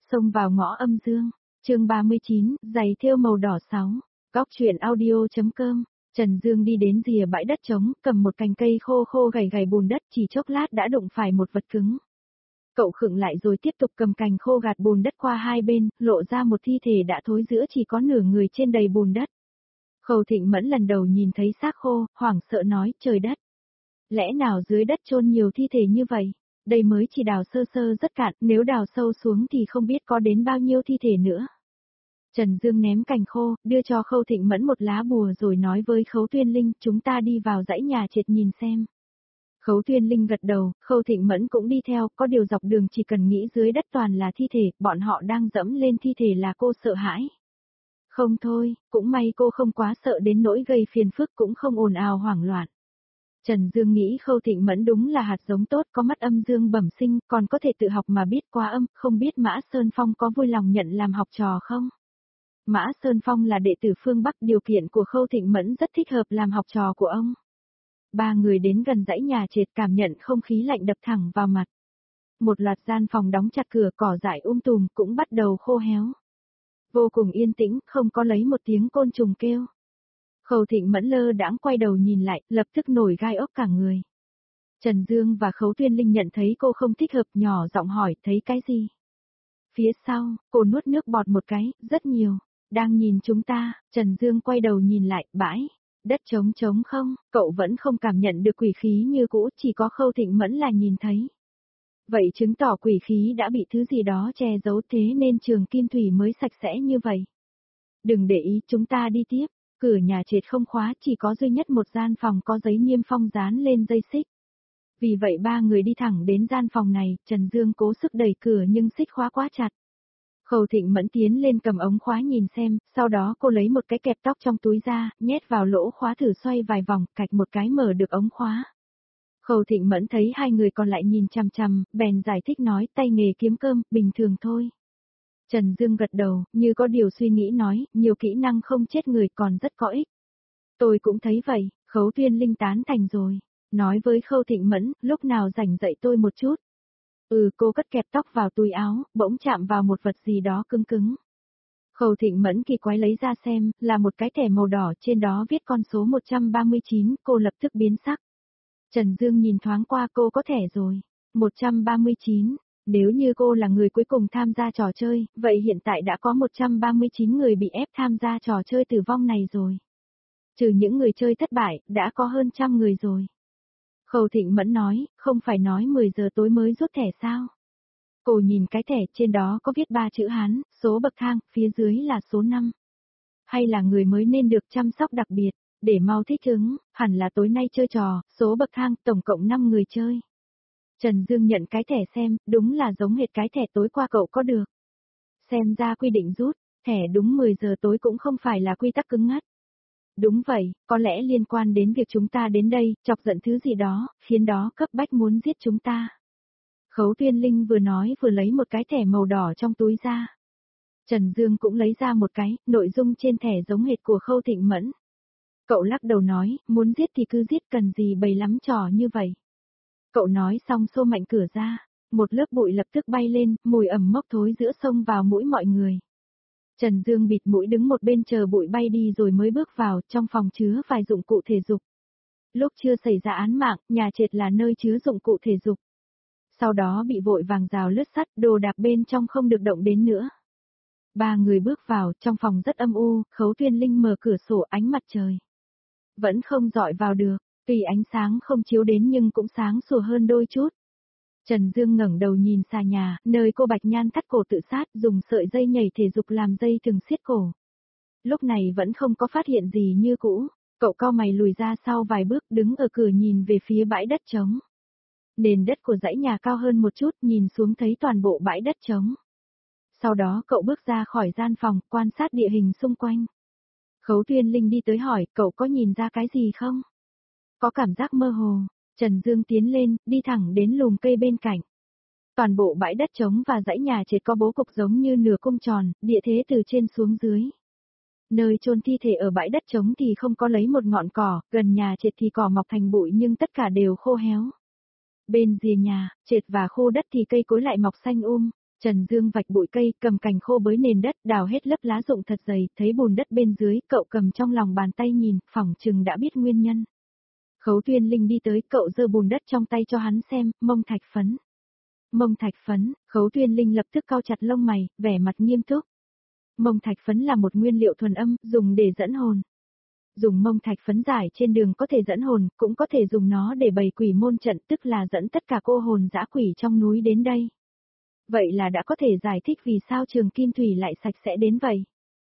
Xông vào ngõ âm dương, chương 39, giày thêu màu đỏ 6, góc truyện audio.com. Trần Dương đi đến rìa bãi đất trống, cầm một cành cây khô khô gầy gầy bùn đất, chỉ chốc lát đã đụng phải một vật cứng. Cậu khựng lại rồi tiếp tục cầm cành khô gạt bùn đất qua hai bên, lộ ra một thi thể đã thối rữa chỉ có nửa người trên đầy bùn đất. Khâu Thịnh Mẫn lần đầu nhìn thấy xác khô, hoảng sợ nói, trời đất. Lẽ nào dưới đất chôn nhiều thi thể như vậy? Đây mới chỉ đào sơ sơ rất cạn, nếu đào sâu xuống thì không biết có đến bao nhiêu thi thể nữa. Trần Dương ném cành khô, đưa cho Khâu Thịnh Mẫn một lá bùa rồi nói với Khấu Tuyên Linh, chúng ta đi vào dãy nhà trệt nhìn xem. Khấu Tuyên Linh gật đầu, Khâu Thịnh Mẫn cũng đi theo, có điều dọc đường chỉ cần nghĩ dưới đất toàn là thi thể, bọn họ đang dẫm lên thi thể là cô sợ hãi. Không thôi, cũng may cô không quá sợ đến nỗi gây phiền phức cũng không ồn ào hoảng loạn. Trần Dương nghĩ Khâu Thịnh Mẫn đúng là hạt giống tốt, có mắt âm dương bẩm sinh, còn có thể tự học mà biết qua âm, không biết Mã Sơn Phong có vui lòng nhận làm học trò không? Mã Sơn Phong là đệ tử phương Bắc, điều kiện của Khâu Thịnh Mẫn rất thích hợp làm học trò của ông. Ba người đến gần dãy nhà trệt, cảm nhận không khí lạnh đập thẳng vào mặt. Một loạt gian phòng đóng chặt cửa, cỏ dại tùm cũng bắt đầu khô héo. Vô cùng yên tĩnh, không có lấy một tiếng côn trùng kêu. Khâu Thịnh Mẫn lơ đãng quay đầu nhìn lại, lập tức nổi gai ốc cả người. Trần Dương và Khấu Tuyên Linh nhận thấy cô không thích hợp, nhỏ giọng hỏi, thấy cái gì? Phía sau, cô nuốt nước bọt một cái, rất nhiều. Đang nhìn chúng ta. Trần Dương quay đầu nhìn lại, bãi đất trống trống không, cậu vẫn không cảm nhận được quỷ khí như cũ, chỉ có Khâu Thịnh Mẫn là nhìn thấy. Vậy chứng tỏ quỷ khí đã bị thứ gì đó che giấu, thế nên trường Kim Thủy mới sạch sẽ như vậy. Đừng để ý, chúng ta đi tiếp. Cửa nhà trệt không khóa, chỉ có duy nhất một gian phòng có giấy niêm phong dán lên dây xích. Vì vậy ba người đi thẳng đến gian phòng này, Trần Dương cố sức đẩy cửa nhưng xích khóa quá chặt. Khâu Thịnh Mẫn tiến lên cầm ống khóa nhìn xem, sau đó cô lấy một cái kẹp tóc trong túi ra, nhét vào lỗ khóa thử xoay vài vòng, cạch một cái mở được ống khóa. Khâu Thịnh Mẫn thấy hai người còn lại nhìn chằm chằm, bèn giải thích nói, tay nghề kiếm cơm, bình thường thôi. Trần Dương gật đầu, như có điều suy nghĩ nói, nhiều kỹ năng không chết người còn rất có ích. Tôi cũng thấy vậy, Khấu Tuyên Linh tán thành rồi. Nói với Khâu Thịnh Mẫn, lúc nào rảnh dạy tôi một chút. Cô cất kẹp tóc vào túi áo, bỗng chạm vào một vật gì đó cứng cứng. Khâu Thịnh Mẫn kỳ quái lấy ra xem, là một cái thẻ màu đỏ, trên đó viết con số 139, cô lập tức biến sắc. Trần Dương nhìn thoáng qua, cô có thẻ rồi. 139, nếu như cô là người cuối cùng tham gia trò chơi, vậy hiện tại đã có 139 người bị ép tham gia trò chơi tử vong này rồi. Trừ những người chơi thất bại, đã có hơn 100 người rồi. Khâu Thịnh Mẫn nói, không phải nói 10 giờ tối mới rút thẻ sao? Cô nhìn cái thẻ, trên đó có viết 3 chữ Hán, số bậc thang, phía dưới là số 5. Hay là người mới nên được chăm sóc đặc biệt, để mau thích ứng, hẳn là tối nay chơi trò, số bậc thang, tổng cộng 5 người chơi. Trần Dương nhận cái thẻ xem, đúng là giống hệt cái thẻ tối qua cậu có được. Xem ra quy định rút, thẻ đúng 10 giờ tối cũng không phải là quy tắc cứng ngắt. Đúng vậy, có lẽ liên quan đến việc chúng ta đến đây, chọc giận thứ gì đó, khiến đó cấp bách muốn giết chúng ta. Khấu Tuyên Linh vừa nói vừa lấy một cái thẻ màu đỏ trong túi ra. Trần Dương cũng lấy ra một cái, nội dung trên thẻ giống hệt của Khâu Thịnh Mẫn. Cậu lắc đầu nói, muốn giết thì cứ giết, cần gì bày lắm trò như vậy. Cậu nói xong xô mạnh cửa ra, một lớp bụi lập tức bay lên, mùi ẩm mốc thối giữa xông vào mũi mọi người. Trần Dương bịt mũi đứng một bên chờ bụi bay đi rồi mới bước vào, trong phòng chứa vài dụng cụ thể dục. Lúc chưa xảy ra án mạng, nhà trệt là nơi chứa dụng cụ thể dục. Sau đó bị vội vàng rào lướt sắt, đồ đạc bên trong không được động đến nữa. Ba người bước vào, trong phòng rất âm u, Khấu Tuyên Linh mở cửa sổ, ánh mặt trời vẫn không dọi vào được, tuy ánh sáng không chiếu đến nhưng cũng sáng sủa hơn đôi chút. Trần Dương ngẩng đầu nhìn xà nhà, nơi cô Bạch Nhan thắt cổ tự sát, dùng sợi dây nhảy thể dục làm dây thừng siết cổ. Lúc này vẫn không có phát hiện gì như cũ, cậu cau mày lùi ra sau vài bước, đứng ở cửa nhìn về phía bãi đất trống. Nền đất của dãy nhà cao hơn một chút, nhìn xuống thấy toàn bộ bãi đất trống. Sau đó cậu bước ra khỏi gian phòng, quan sát địa hình xung quanh. Khấu Tuyên Linh đi tới hỏi, cậu có nhìn ra cái gì không? Có cảm giác mơ hồ. Trần Dương tiến lên, đi thẳng đến lùm cây bên cạnh. Toàn bộ bãi đất trống và dãy nhà trệt có bố cục giống như nửa cung tròn, địa thế từ trên xuống dưới. Nơi chôn thi thể ở bãi đất trống thì không có lấy một ngọn cỏ, gần nhà trệt thì cỏ mọc thành bụi nhưng tất cả đều khô héo. Bên rìa nhà, trệt và khô đất thì cây cối lại mọc xanh Trần Dương vạch bụi cây, cầm cành khô bới nền đất, đào hết lớp lá rụng thật dày, thấy bùn đất bên dưới, cậu cầm trong lòng bàn tay nhìn, phỏng chừng đã biết nguyên nhân. Khấu Tuyên Linh đi tới, cậu giơ bùn đất trong tay cho hắn xem, mông thạch phấn. Mông thạch phấn, Khấu Tuyên Linh lập tức cau chặt lông mày, vẻ mặt nghiêm túc. Mông thạch phấn là một nguyên liệu thuần âm, dùng để dẫn hồn. Dùng mông thạch phấn rải trên đường có thể dẫn hồn, cũng có thể dùng nó để bày quỷ môn trận, tức là dẫn tất cả cô hồn dã quỷ trong núi đến đây. Vậy là đã có thể giải thích vì sao Trường Kim Thủy lại sạch sẽ đến vậy.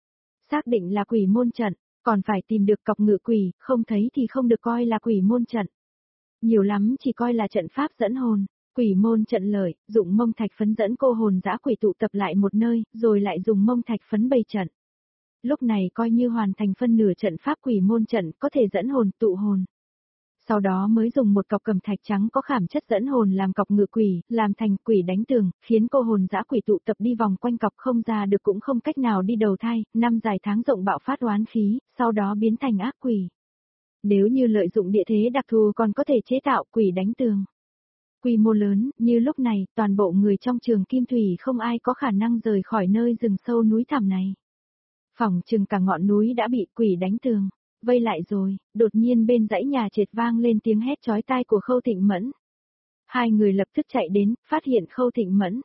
Xác định là quỷ môn trận, còn phải tìm được cọc ngự quỷ, không thấy thì không được coi là quỷ môn trận. Nhiều lắm chỉ coi là trận pháp dẫn hồn. Quỷ môn trận lợi, dụng mông thạch phấn dẫn cô hồn dã quỷ tụ tập lại một nơi, rồi lại dùng mông thạch phấn bày trận. Lúc này coi như hoàn thành phân nửa trận pháp quỷ môn trận, có thể dẫn hồn tụ hồn. Sau đó mới dùng một cọc cẩm thạch trắng có khảm chất dẫn hồn làm cọc ngự quỷ, làm thành quỷ đánh tường, khiến cô hồn dã quỷ tụ tập đi vòng quanh cọc không ra được cũng không cách nào đi đầu thai, năm dài tháng rộng bạo phát oán khí, sau đó biến thành ác quỷ. Nếu như lợi dụng địa thế đặc thù còn có thể chế tạo quỷ đánh tường. Quy mô lớn, như lúc này, toàn bộ người trong Trường Kim Thủy không ai có khả năng rời khỏi nơi rừng sâu núi thẳm này. Phỏng chừng cả ngọn núi đã bị quỷ đánh tường, vây lại rồi, đột nhiên bên dãy nhà trệt vang lên tiếng hét chói tai của Khâu Thịnh Mẫn. Hai người lập tức chạy đến, phát hiện Khâu Thịnh Mẫn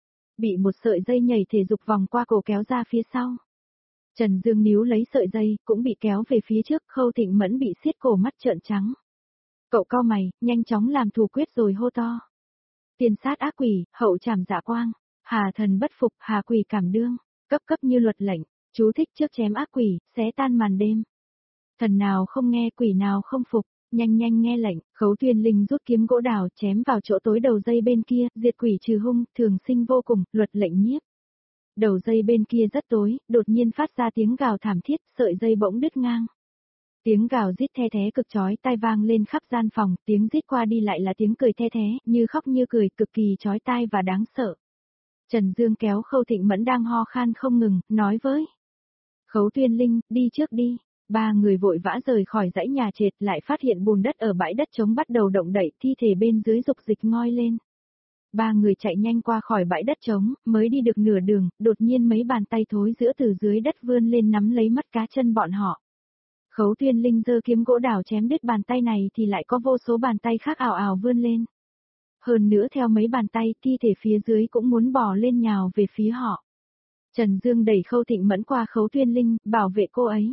bị một sợi dây nhảy thể dục vòng qua cổ kéo ra phía sau. Trần Dương níu lấy sợi dây, cũng bị kéo về phía trước, Khâu Thịnh Mẫn bị siết cổ mắt trợn trắng. Cậu cau mày, nhanh chóng làm thủ quyết rồi hô to. Tiên sát ác quỷ, hậu trảm dạ quang, hà thần bất phục, hà quỷ cảm đương, cấp cấp như luật lệnh, chú thích trước chém ác quỷ, xé tan màn đêm. Thần nào không nghe, quỷ nào không phục, nhanh nhanh nghe lệnh, Khấu Tuyên Linh rút kiếm gỗ đào chém vào chỗ tối đầu dây bên kia, diệt quỷ trừ hung, thường sinh vô cùng, luật lệnh nhiếp. Đầu dây bên kia rất tối, đột nhiên phát ra tiếng gào thảm thiết, sợi dây bỗng đứt ngang. Tiếng gào rít the thé cực chói tai vang lên khắp gian phòng, tiếng rít qua đi lại là tiếng cười the thé, như khóc như cười, cực kỳ chói tai và đáng sợ. Trần Dương kéo Khâu Thịnh Mẫn đang ho khan không ngừng, nói với Khấu Tuyên Linh, đi trước đi. Ba người vội vã rời khỏi dãy nhà trệt, lại phát hiện bùn đất ở bãi đất trống bắt đầu động đậy, thi thể bên dưới dục dịch ngoi lên. Ba người chạy nhanh qua khỏi bãi đất trống, mới đi được nửa đường, đột nhiên mấy bàn tay thối giữa từ dưới đất vươn lên nắm lấy mắt cá chân bọn họ. Khấu Tuyên Linh giơ kiếm gỗ đào chém đứt bàn tay này thì lại có vô số bàn tay khác ào ào vươn lên. Hơn nữa theo mấy bàn tay, thi thể phía dưới cũng muốn bò lên nhào về phía họ. Trần Dương đẩy Khâu Thịnh Mẫn qua Khấu Tuyên Linh, bảo vệ cô ấy.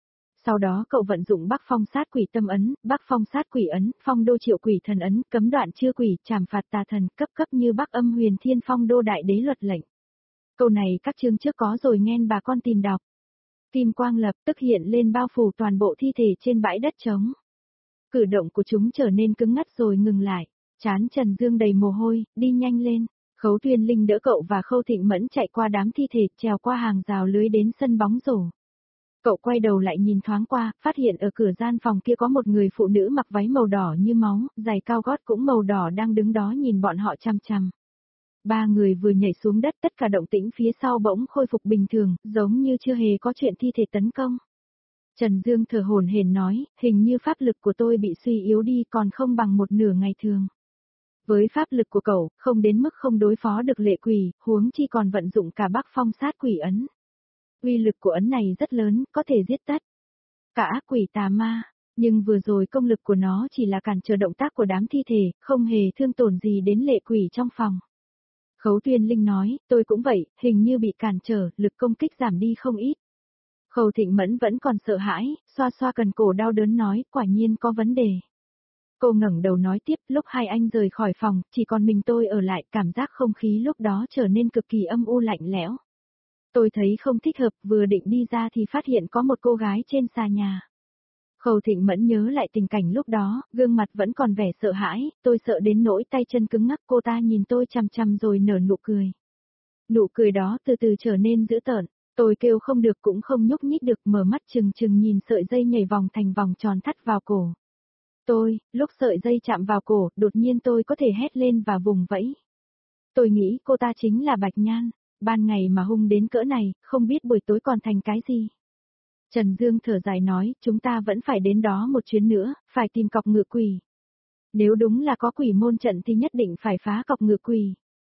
Sau đó cậu vận dụng Bắc Phong sát quỷ tâm ấn, Bắc Phong sát quỷ ấn, Phong đô triệu quỷ thần ấn, cấm đoạn chư quỷ, trảm phạt tà thần, cấp cấp như Bắc Âm Huyền Thiên Phong đô đại đế luật lệnh. Câu này các chương trước có rồi nghen bà con tìm đọc. Kim quang lập tức hiện lên bao phủ toàn bộ thi thể trên bãi đất trống. Cử động của chúng trở nên cứng ngắt rồi ngừng lại. Trán Trần Dương đầy mồ hôi, đi nhanh lên. Khấu Tuyên Linh đỡ cậu và Khâu Thịnh Mẫn chạy qua đám thi thể, trèo qua hàng rào lưới đến sân bóng rổ. Cậu quay đầu lại nhìn thoáng qua, phát hiện ở cửa gian phòng kia có một người phụ nữ mặc váy màu đỏ như máu, giày cao gót cũng màu đỏ đang đứng đó nhìn bọn họ chằm chằm. Ba người vừa nhảy xuống đất, tất cả động tĩnh phía sau bỗng khôi phục bình thường, giống như chưa hề có chuyện thi thể tấn công. Trần Dương thở hổn hển nói, hình như pháp lực của tôi bị suy yếu đi còn không bằng một nửa ngày thường. Với pháp lực của cậu, không đến mức không đối phó được lệ quỷ, huống chi còn vận dụng cả Bắc Phong sát quỷ ấn. Uy lực của ấn này rất lớn, có thể giết tất cả ác quỷ tà ma, nhưng vừa rồi công lực của nó chỉ là cản trở động tác của đám thi thể, không hề thương tổn gì đến lệ quỷ trong phòng. Khấu Tuyên Linh nói, tôi cũng vậy, hình như bị cản trở, lực công kích giảm đi không ít. Khâu Thịnh Mẫn vẫn còn sợ hãi, xoa xoa cần cổ đau đớn nói, quả nhiên có vấn đề. Cô ngẩng đầu nói tiếp, lúc hai anh rời khỏi phòng, chỉ còn mình tôi ở lại, cảm giác không khí lúc đó trở nên cực kỳ âm u lạnh lẽo. Tôi thấy không thích hợp, vừa định đi ra thì phát hiện có một cô gái trên xà nhà. Khâu Thịnh Mẫn nhớ lại tình cảnh lúc đó, gương mặt vẫn còn vẻ sợ hãi, tôi sợ đến nỗi tay chân cứng ngắc, cô ta nhìn tôi chằm chằm rồi nở nụ cười. Nụ cười đó từ từ trở nên dữ tợn, tôi kêu không được cũng không nhúc nhích được, mở mắt trừng trừng nhìn sợi dây nhảy vòng thành vòng tròn thắt vào cổ. Lúc sợi dây chạm vào cổ, đột nhiên tôi có thể hét lên và vùng vẫy. Tôi nghĩ cô ta chính là Bạch Nhan, ban ngày mà hung đến cỡ này, không biết buổi tối còn thành cái gì. Trần Dương thở dài nói, chúng ta vẫn phải đến đó một chuyến nữa, phải tìm cọc ngựa quỷ. Nếu đúng là có quỷ môn trận thì nhất định phải phá cọc ngựa quỷ.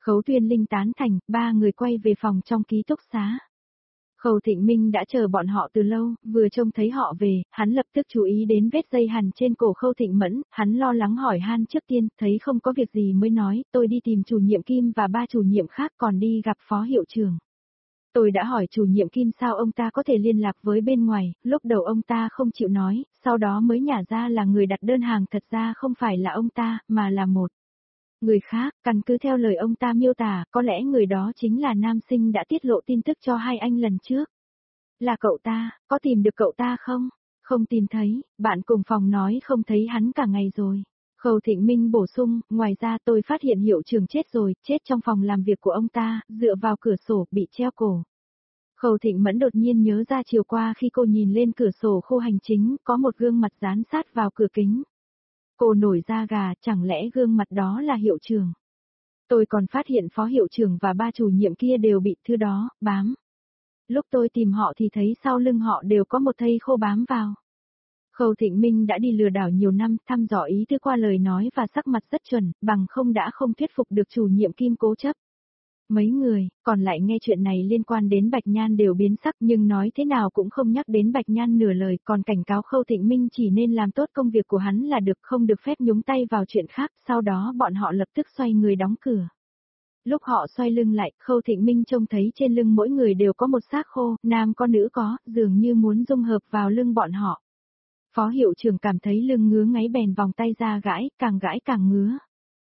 Khấu Tuyên Linh tán thành, ba người quay về phòng trong ký túc xá. Khâu Thịnh Minh đã chờ bọn họ từ lâu, vừa trông thấy họ về, hắn lập tức chú ý đến vết dây hằn trên cổ Khâu Thịnh Mẫn, hắn lo lắng hỏi han trước tiên, thấy không có việc gì mới nói, tôi đi tìm chủ nhiệm Kim và ba chủ nhiệm khác còn đi gặp phó hiệu trưởng. Tôi đã hỏi chủ nhiệm Kim sao ông ta có thể liên lạc với bên ngoài, lúc đầu ông ta không chịu nói, sau đó mới nhả ra là người đặt đơn hàng thật ra không phải là ông ta, mà là một người khác, căn cứ theo lời ông ta miêu tả, có lẽ người đó chính là nam sinh đã tiết lộ tin tức cho hai anh lần trước. Là cậu ta, có tìm được cậu ta không? Không tìm thấy, bạn cùng phòng nói không thấy hắn cả ngày rồi. Khâu Thịnh Minh bổ sung, ngoài ra tôi phát hiện hiệu trưởng chết rồi, chết trong phòng làm việc của ông ta, dựa vào cửa sổ, bị treo cổ. Khâu Thịnh Mẫn đột nhiên nhớ ra chiều qua khi cô nhìn lên cửa sổ khu hành chính, có một gương mặt dán sát vào cửa kính. Cô nổi da gà, chẳng lẽ gương mặt đó là hiệu trưởng? Tôi còn phát hiện phó hiệu trưởng và ba chủ nhiệm kia đều bị thứ đó, bám. Lúc tôi tìm họ thì thấy sau lưng họ đều có một thây khô bám vào. Khâu Thịnh Minh đã đi lừa đảo nhiều năm, thăm dò ý tư qua lời nói và sắc mặt rất chuẩn, bằng không đã không thuyết phục được chủ nhiệm Kim cố chấp. Mấy người, còn lại nghe chuyện này liên quan đến Bạch Nhan đều biến sắc nhưng nói thế nào cũng không nhắc đến Bạch Nhan nửa lời, còn cảnh cáo Khâu Thịnh Minh chỉ nên làm tốt công việc của hắn là được, không được phép nhúng tay vào chuyện khác, sau đó bọn họ lập tức xoay người đóng cửa. Lúc họ xoay lưng lại, Khâu Thịnh Minh trông thấy trên lưng mỗi người đều có một xác khô, nam có nữ có, dường như muốn dung hợp vào lưng bọn họ. Phó hiệu trưởng cảm thấy lưng ngứa ngáy bèn vòng tay ra gãi càng ngứa.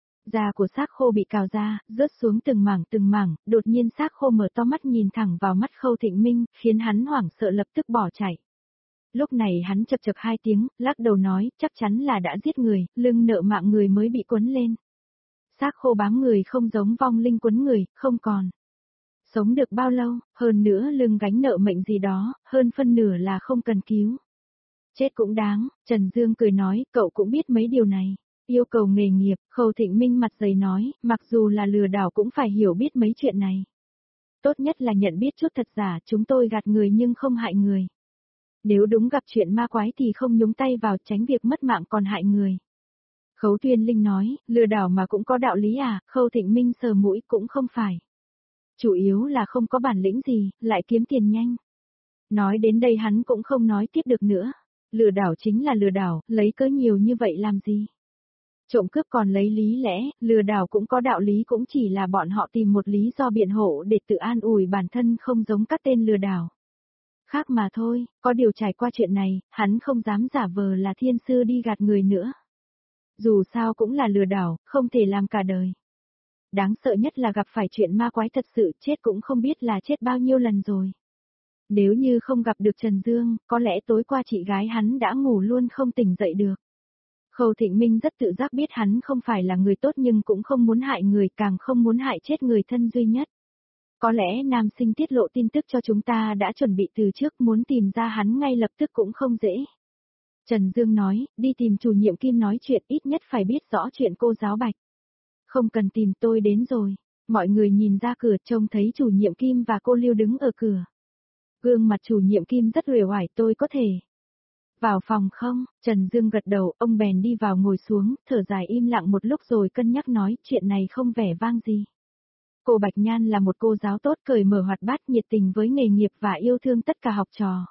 Da của xác khô bị cào ra, rớt xuống từng mảng, đột nhiên xác khô mở to mắt nhìn thẳng vào mắt Khâu Thịnh Minh, khiến hắn hoảng sợ lập tức bỏ chạy. Lúc này hắn chập chập hai tiếng, lắc đầu nói, chắc chắn là đã giết người, lưng nợ mạng người mới bị quấn lên. Xác khô bám người không giống vong linh quấn người, không còn. Sống được bao lâu, hơn nữa lưng gánh nợ mệnh gì đó, hơn phân nửa là không cần cứu. Chết cũng đáng, Trần Dương cười nói, cậu cũng biết mấy điều này. Yêu cầu nghề nghiệp, Khâu Thịnh Minh mặt dày nói, mặc dù là lừa đảo cũng phải hiểu biết mấy chuyện này. Tốt nhất là nhận biết chút thật giả, chúng tôi gạt người nhưng không hại người. Nếu đúng gặp chuyện ma quái thì không nhúng tay vào, tránh việc mất mạng còn hại người. Khấu Tuyên Linh nói, lừa đảo mà cũng có đạo lý à, Khâu Thịnh Minh sờ mũi cũng không phải. Chủ yếu là không có bản lĩnh gì, lại kiếm tiền nhanh. Nói đến đây hắn cũng không nói tiếp được nữa. Lừa đảo chính là lừa đảo, lấy cớ nhiều như vậy làm gì? Trộm cướp còn lấy lý lẽ, lừa đảo cũng có đạo lý, cũng chỉ là bọn họ tìm một lý do biện hộ để tự an ủi bản thân, không giống các tên lừa đảo khác mà thôi, có điều trải qua chuyện này, hắn không dám giả vờ là thiên sư đi gạt người nữa. Dù sao cũng là lừa đảo, không thể làm cả đời. Đáng sợ nhất là gặp phải chuyện ma quái thật sự, chết cũng không biết là chết bao nhiêu lần rồi. Nếu như không gặp được Trần Dương, có lẽ tối qua chị gái hắn đã ngủ luôn không tỉnh dậy được. Khâu Thịnh Minh rất tự giác biết hắn không phải là người tốt nhưng cũng không muốn hại người, càng không muốn hại chết người thân duy nhất. Có lẽ nam sinh tiết lộ tin tức cho chúng ta đã chuẩn bị từ trước, muốn tìm ra hắn ngay lập tức cũng không dễ. Trần Dương nói, đi tìm chủ nhiệm Kim nói chuyện, ít nhất phải biết rõ chuyện cô giáo Bạch. Không cần tìm, tôi đến rồi. Mọi người nhìn ra cửa trông thấy chủ nhiệm Kim và cô Lưu đứng ở cửa. Gương mặt chủ nhiệm Kim rất uể oải, tôi có thể vào phòng không? Trần Dương gật đầu, ông bèn đi vào ngồi xuống, thở dài im lặng một lúc rồi cân nhắc nói, chuyện này không vẻ vang gì. Cô Bạch Nhan là một cô giáo tốt, cởi mở hoạt bát, nhiệt tình với nghề nghiệp và yêu thương tất cả học trò.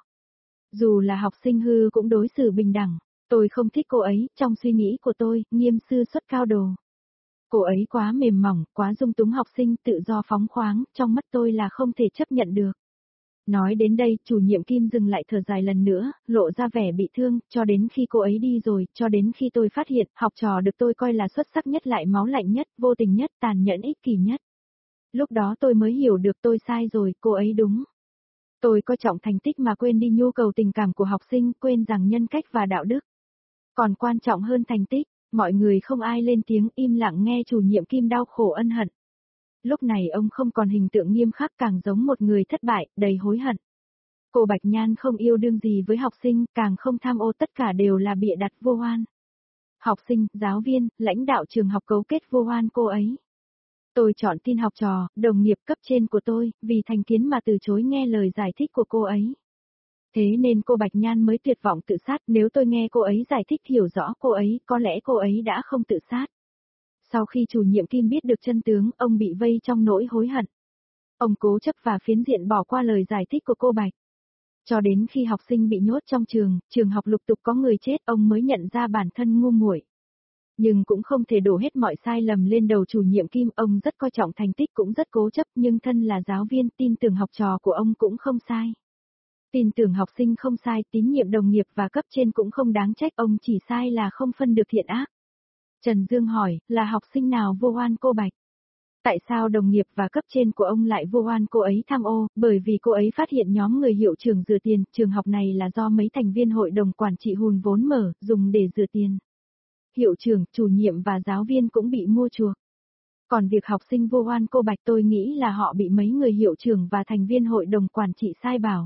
Dù là học sinh hư cũng đối xử bình đẳng. Tôi không thích cô ấy, trong suy nghĩ của tôi, Nghiêm sư xuất cao đồ. Cô ấy quá mềm mỏng, quá dung túng học sinh, tự do phóng khoáng, trong mắt tôi là không thể chấp nhận được. Nói đến đây, chủ nhiệm Kim dừng lại thở dài lần nữa, lộ ra vẻ bị thương, cho đến khi cô ấy đi rồi, cho đến khi tôi phát hiện, học trò được tôi coi là xuất sắc nhất lại máu lạnh nhất, vô tình nhất, tàn nhẫn ích kỷ nhất. Lúc đó tôi mới hiểu được tôi sai rồi, cô ấy đúng. Tôi coi trọng thành tích mà quên đi nhu cầu tình cảm của học sinh, quên rằng nhân cách và đạo đức còn quan trọng hơn thành tích. Mọi người không ai lên tiếng, im lặng nghe chủ nhiệm Kim đau khổ ân hận. Lúc này ông không còn hình tượng nghiêm khắc, càng giống một người thất bại, đầy hối hận. Cô Bạch Nhan không yêu đương gì với học sinh, càng không tham ô, tất cả đều là bịa đặt vô oan. Học sinh, giáo viên, lãnh đạo trường học cấu kết vô oan cô ấy. Tôi chọn tin học trò, đồng nghiệp cấp trên của tôi, vì thành kiến mà từ chối nghe lời giải thích của cô ấy. Thế nên cô Bạch Nhan mới tuyệt vọng tự sát, nếu tôi nghe cô ấy giải thích hiểu rõ cô ấy, có lẽ cô ấy đã không tự sát. Sau khi chủ nhiệm Kim biết được chân tướng, ông bị vây trong nỗi hối hận. Ông cố chấp và phiến diện bỏ qua lời giải thích của cô Bạch. Cho đến khi học sinh bị nhốt trong trường học lục tục có người chết, ông mới nhận ra bản thân ngu muội. Nhưng cũng không thể đổ hết mọi sai lầm lên đầu chủ nhiệm Kim, ông rất coi trọng thành tích cũng rất cố chấp, nhưng thân là giáo viên, tin tưởng học trò của ông cũng không sai. Tin tưởng học sinh không sai, tín nhiệm đồng nghiệp và cấp trên cũng không đáng trách, ông chỉ sai là không phân được thiện ác. Trần Dương hỏi, là học sinh nào vô oan cô Bạch? Tại sao đồng nghiệp và cấp trên của ông lại vô oan cô ấy tham ô? Bởi vì cô ấy phát hiện nhóm người hiệu trưởng rửa tiền, trường học này là do mấy thành viên hội đồng quản trị hùn vốn mở, dùng để rửa tiền. Hiệu trưởng, chủ nhiệm và giáo viên cũng bị mua chuộc. Còn việc học sinh vô oan cô Bạch, tôi nghĩ là họ bị mấy người hiệu trưởng và thành viên hội đồng quản trị sai bảo.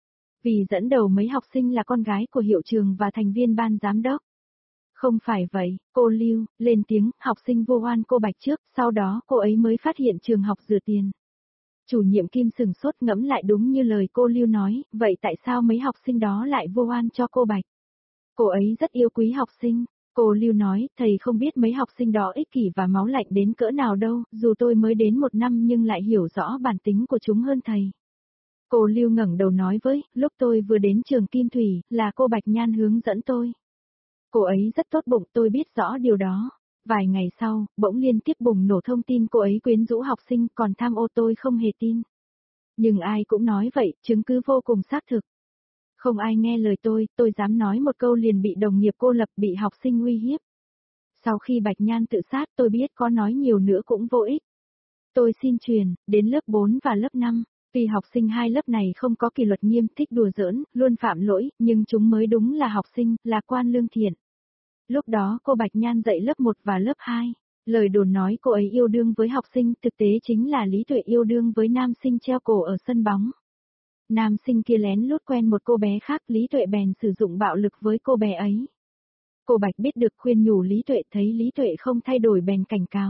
Vì dẫn đầu mấy học sinh là con gái của hiệu trưởng và thành viên ban giám đốc. Không phải vậy, cô Lưu, lên tiếng, học sinh vô oan cô Bạch trước, sau đó cô ấy mới phát hiện trường học rửa tiền. Chủ nhiệm Kim sừng sốt, ngẫm lại đúng như lời cô Lưu nói, vậy tại sao mấy học sinh đó lại vô oan cho cô Bạch? Cô ấy rất yêu quý học sinh. Cô Lưu nói, thầy không biết mấy học sinh đó ích kỷ và máu lạnh đến cỡ nào đâu, dù tôi mới đến 1 năm nhưng lại hiểu rõ bản tính của chúng hơn thầy. Cô Lưu ngẩng đầu nói với, lúc tôi vừa đến trường Kim Thủy, là cô Bạch Nhan hướng dẫn tôi. Cô ấy rất tốt bụng, tôi biết rõ điều đó. Vài ngày sau, bỗng liên tiếp bùng nổ thông tin cô ấy quyến rũ học sinh, còn tham ô, tôi không hề tin. Nhưng ai cũng nói vậy, chứng cứ vô cùng xác thực. Không ai nghe lời tôi dám nói một câu liền bị đồng nghiệp cô lập, bị học sinh uy hiếp. Sau khi Bạch Nhan tự sát, tôi biết có nói nhiều nữa cũng vô ích. Tôi xin truyền, đến lớp 4 và lớp 5, tuy học sinh hai lớp này không có kỷ luật nghiêm, thích đùa giỡn, luôn phạm lỗi, nhưng chúng mới đúng là học sinh, lạc quan lương thiện. Lúc đó cô Bạch Nhan dạy lớp 1 và lớp 2, lời đồn nói cô ấy yêu đương với học sinh, thực tế chính là Lý Tuệ yêu đương với nam sinh treo cổ ở sân bóng. Nam sinh kia lén lút quen một cô bé khác, Lý Tuệ bèn sử dụng bạo lực với cô bé ấy. Cô Bạch biết được khuyên nhủ Lý Tuệ, thấy Lý Tuệ không thay đổi bèn cảnh cáo.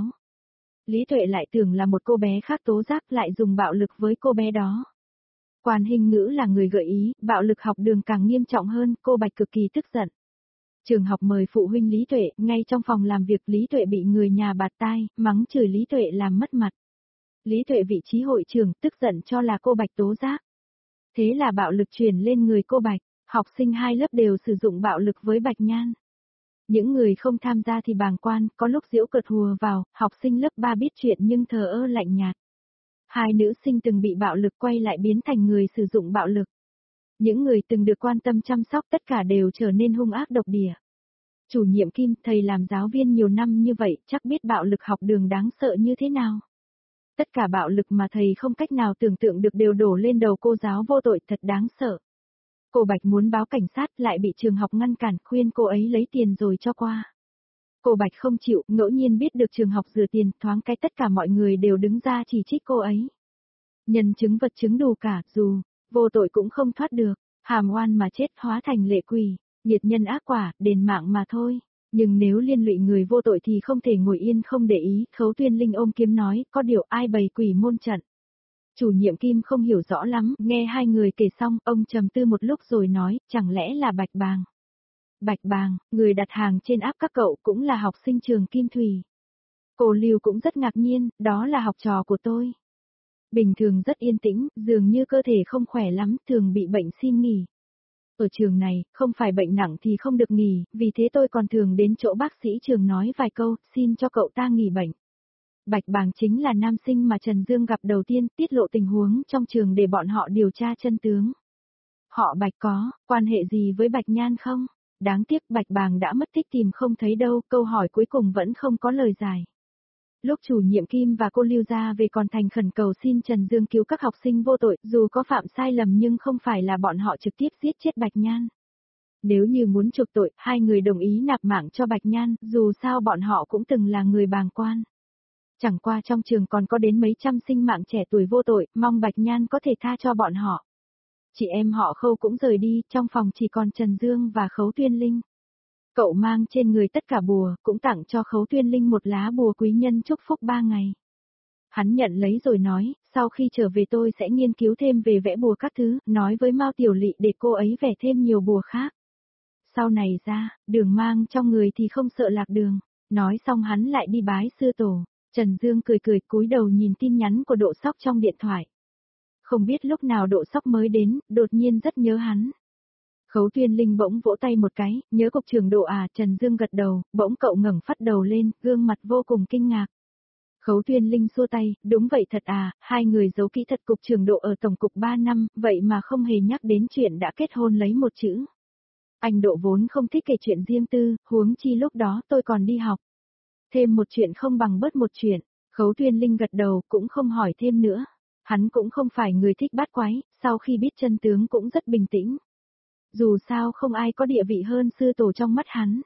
Lý Tuệ lại tưởng là một cô bé khác tố giác, lại dùng bạo lực với cô bé đó. Quan Hình Ngữ là người gợi ý, bạo lực học đường càng nghiêm trọng hơn, cô Bạch cực kỳ tức giận. Trường học mời phụ huynh Lý Tuệ, ngay trong phòng làm việc Lý Tuệ bị người nhà bạt tai, mắng chửi Lý Tuệ làm mất mặt. Lý Tuệ vị trí hội trưởng, tức giận cho là cô Bạch tố giác. Thế là bạo lực truyền lên người cô Bạch, học sinh hai lớp đều sử dụng bạo lực với Bạch Nhan. Những người không tham gia thì bàng quan, có lúc giễu cợt hùa vào, học sinh lớp 3 biết chuyện nhưng thờ ơ lạnh nhạt. Hai nữ sinh từng bị bạo lực quay lại biến thành người sử dụng bạo lực. Những người từng được quan tâm chăm sóc tất cả đều trở nên hung ác độc địa. Chủ nhiệm Kim, thầy làm giáo viên nhiều năm như vậy, chắc biết bạo lực học đường đáng sợ như thế nào. Tất cả bạo lực mà thầy không cách nào tưởng tượng được đều đổ lên đầu cô giáo vô tội, thật đáng sợ. Cô Bạch muốn báo cảnh sát lại bị trường học ngăn cản, khuyên cô ấy lấy tiền rồi cho qua. Cô Bạch không chịu, ngẫu nhiên biết được trường học rửa tiền, thoáng cái tất cả mọi người đều đứng ra chỉ trích cô ấy. Nhân chứng vật chứng đủ cả, dù vô tội cũng không thoát được, hàm oan mà chết hóa thành lệ quỷ, nghiệt nhân ác quả, đền mạng mà thôi. Nhưng nếu liên lụy người vô tội thì không thể ngồi yên không để ý, Khấu Tuyên Linh ôm kiếm nói, có điều ai bày quỷ môn trận. Chủ nhiệm Kim không hiểu rõ lắm, nghe hai người kể xong, ông trầm tư một lúc rồi nói, chẳng lẽ là Bạch Bàng. Bạch Bàng, người đặt hàng trên app các cậu cũng là học sinh trường Kim Thủy. Cô Lưu cũng rất ngạc nhiên, đó là học trò của tôi. Bình thường rất yên tĩnh, dường như cơ thể không khỏe lắm, thường bị bệnh xin nghỉ. Ở trường này, không phải bệnh nặng thì không được nghỉ, vì thế tôi còn thường đến chỗ bác sĩ trường nói vài câu, xin cho cậu ta nghỉ bệnh. Bạch Bàng chính là nam sinh mà Trần Dương gặp đầu tiên, tiết lộ tình huống trong trường để bọn họ điều tra chân tướng. Họ Bạch có quan hệ gì với Bạch Nhan không? Đáng tiếc Bạch Bàng đã mất tích tìm không thấy đâu, câu hỏi cuối cùng vẫn không có lời giải. Lúc chủ nhiệm Kim và cô Lưu ra về còn thành khẩn cầu xin Trần Dương cứu các học sinh vô tội, dù có phạm sai lầm nhưng không phải là bọn họ trực tiếp giết chết Bạch Nhan. Nếu như muốn chuộc tội, hai người đồng ý nạp mạng cho Bạch Nhan, dù sao bọn họ cũng từng là người bàng quan. Chẳng qua trong trường còn có đến mấy trăm sinh mạng trẻ tuổi vô tội, mong Bạch Nhan có thể tha cho bọn họ. Chị em họ Khâu cũng rời đi, trong phòng chỉ còn Trần Dương và Khấu Tuyên Linh. Cậu mang trên người tất cả bùa, cũng tặng cho Khấu Tuyên Linh một lá bùa quý nhân chúc phúc 3 ngày. Hắn nhận lấy rồi nói, sau khi trở về tôi sẽ nghiên cứu thêm về vẽ bùa các thứ, nói với Mao Tiểu Lị để cô ấy vẽ thêm nhiều bùa khác. Sau này ra, đường mang trong người thì không sợ lạc đường. Nói xong hắn lại đi bái sư tổ. Trần Dương cười cười cúi đầu nhìn tin nhắn của Độ Sóc trong điện thoại. Không biết lúc nào Độ Sóc mới đến, đột nhiên rất nhớ hắn. Khấu Tuyên Linh bỗng vỗ tay một cái, nhớ cục trưởng Độ à, Trần Dương gật đầu, bỗng cậu ngẩng phát đầu lên, gương mặt vô cùng kinh ngạc. Khấu Tuyên Linh xua tay, đúng vậy thật à, hai người giấu kỹ thật cục trưởng Độ ở tổng cục 3 năm, vậy mà không hề nhắc đến chuyện đã kết hôn lấy một chữ. Anh Độ vốn không thích kể chuyện riêng tư, huống chi lúc đó tôi còn đi học. Thêm một chuyện không bằng bớt một chuyện, Khấu Tuyên Linh gật đầu cũng không hỏi thêm nữa. Hắn cũng không phải người thích bát quái, sau khi biết chân tướng cũng rất bình tĩnh. Dù sao không ai có địa vị hơn sư tổ trong mắt hắn.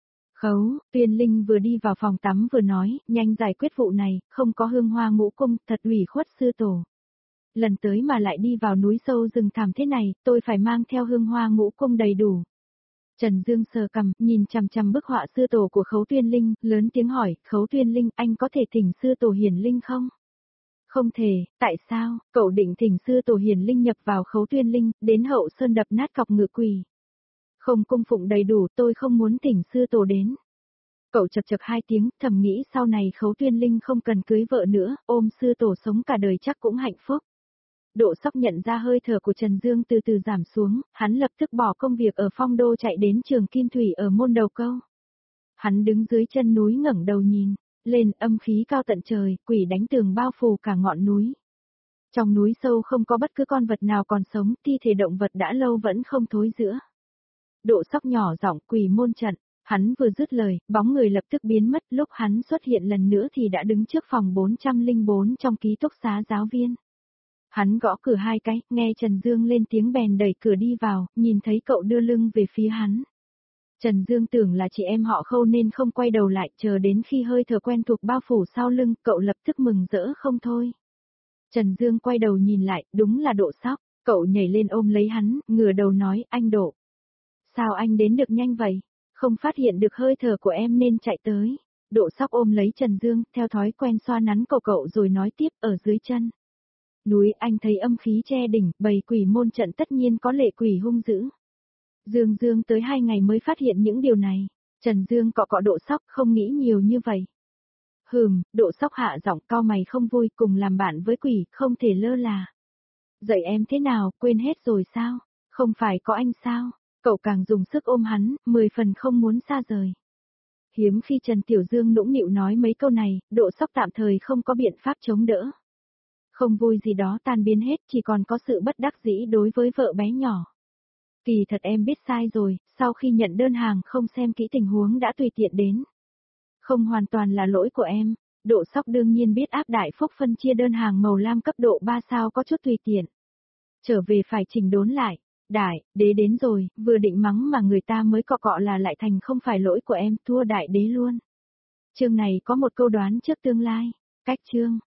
Khấu, Tuyên Linh vừa đi vào phòng tắm vừa nói, nhanh giải quyết vụ này, không có hương hoa ngũ cung, thật ủy khuất sư tổ. Lần tới mà lại đi vào núi sâu rừng thẳm thế này, tôi phải mang theo hương hoa ngũ cung đầy đủ. Trần Dương sờ cằm, nhìn chằm chằm bức họa sư tổ của Khấu Tuyên Linh, lớn tiếng hỏi, Khấu Tuyên Linh, anh có thể thỉnh sư tổ hiển linh không? Không thể, tại sao, cậu định thỉnh sư tổ hiển linh nhập vào Khấu Tuyên Linh, đến hậu sơn đập nát cọc ngựa quỳ. Không cung phụng đầy đủ, tôi không muốn thỉnh sư tổ đến. Cậu chật chật hai tiếng, thầm nghĩ sau này Khấu Tuyên Linh không cần cưới vợ nữa, ôm sư tổ sống cả đời chắc cũng hạnh phúc. Độ Sóc nhận ra hơi thở của Trần Dương từ từ giảm xuống, hắn lập tức bỏ công việc ở Phong Đô chạy đến trường Kim Thủy ở môn đầu câu. Hắn đứng dưới chân núi ngẩng đầu nhìn, lên âm khí cao tận trời, quỷ đánh tường bao phủ cả ngọn núi. Trong núi sâu không có bất cứ con vật nào còn sống, thi thể động vật đã lâu vẫn không thối rữa. Độ Sóc nhỏ giọng quỷ môn trận, hắn vừa dứt lời, bóng người lập tức biến mất, lúc hắn xuất hiện lần nữa thì đã đứng trước phòng 404 trong ký túc xá giáo viên. Hắn gõ cửa hai cái, nghe Trần Dương lên tiếng bèn đẩy cửa đi vào, nhìn thấy cậu đưa lưng về phía hắn. Trần Dương tưởng là chị em họ Khâu nên không quay đầu lại, chờ đến khi hơi thở quen thuộc bao phủ sau lưng, cậu lập tức mừng rỡ không thôi. Trần Dương quay đầu nhìn lại, đúng là Độ Sóc, cậu nhảy lên ôm lấy hắn, ngửa đầu nói, anh Độ. Sao anh đến được nhanh vậy? Không phát hiện được hơi thở của em nên chạy tới. Độ Sóc ôm lấy Trần Dương, theo thói quen xoa nắn cổ cậu rồi nói tiếp ở dưới chân. Núi anh thấy âm khí che đỉnh, bầy quỷ môn trận tất nhiên có lệ quỷ hung dữ. Dương tới 2 ngày mới phát hiện những điều này. Trần Dương cọ cọ Độ Sóc không nghĩ nhiều như vậy. Độ Sóc hạ giọng cau mày không vui cùng làm bạn với quỷ, không thể lơ là. Dạy em thế nào, quên hết rồi sao? Không phải có anh sao? Cậu càng dùng sức ôm hắn, 10 phần không muốn xa rời. Hiếm khi Trần Tiểu Dương nũng nịu nói mấy câu này, Độ Sóc tạm thời không có biện pháp chống đỡ. Không vui gì đó tan biến hết, chỉ còn có sự bất đắc dĩ đối với vợ bé nhỏ. Kỳ thật em biết sai rồi, sau khi nhận đơn hàng không xem kỹ tình huống đã tùy tiện đến. Không hoàn toàn là lỗi của em, Độ Sóc đương nhiên biết áp Đại Phúc phân chia đơn hàng màu lam cấp độ 3 sao có chút tùy tiện. Trở về phải chỉnh đốn lại, Đại Đế đến rồi, vừa định mắng mà người ta mới cọ cọ là lại thành không phải lỗi của em, thua Đại Đế luôn. Chương này có một câu đoán trước tương lai, cách chương.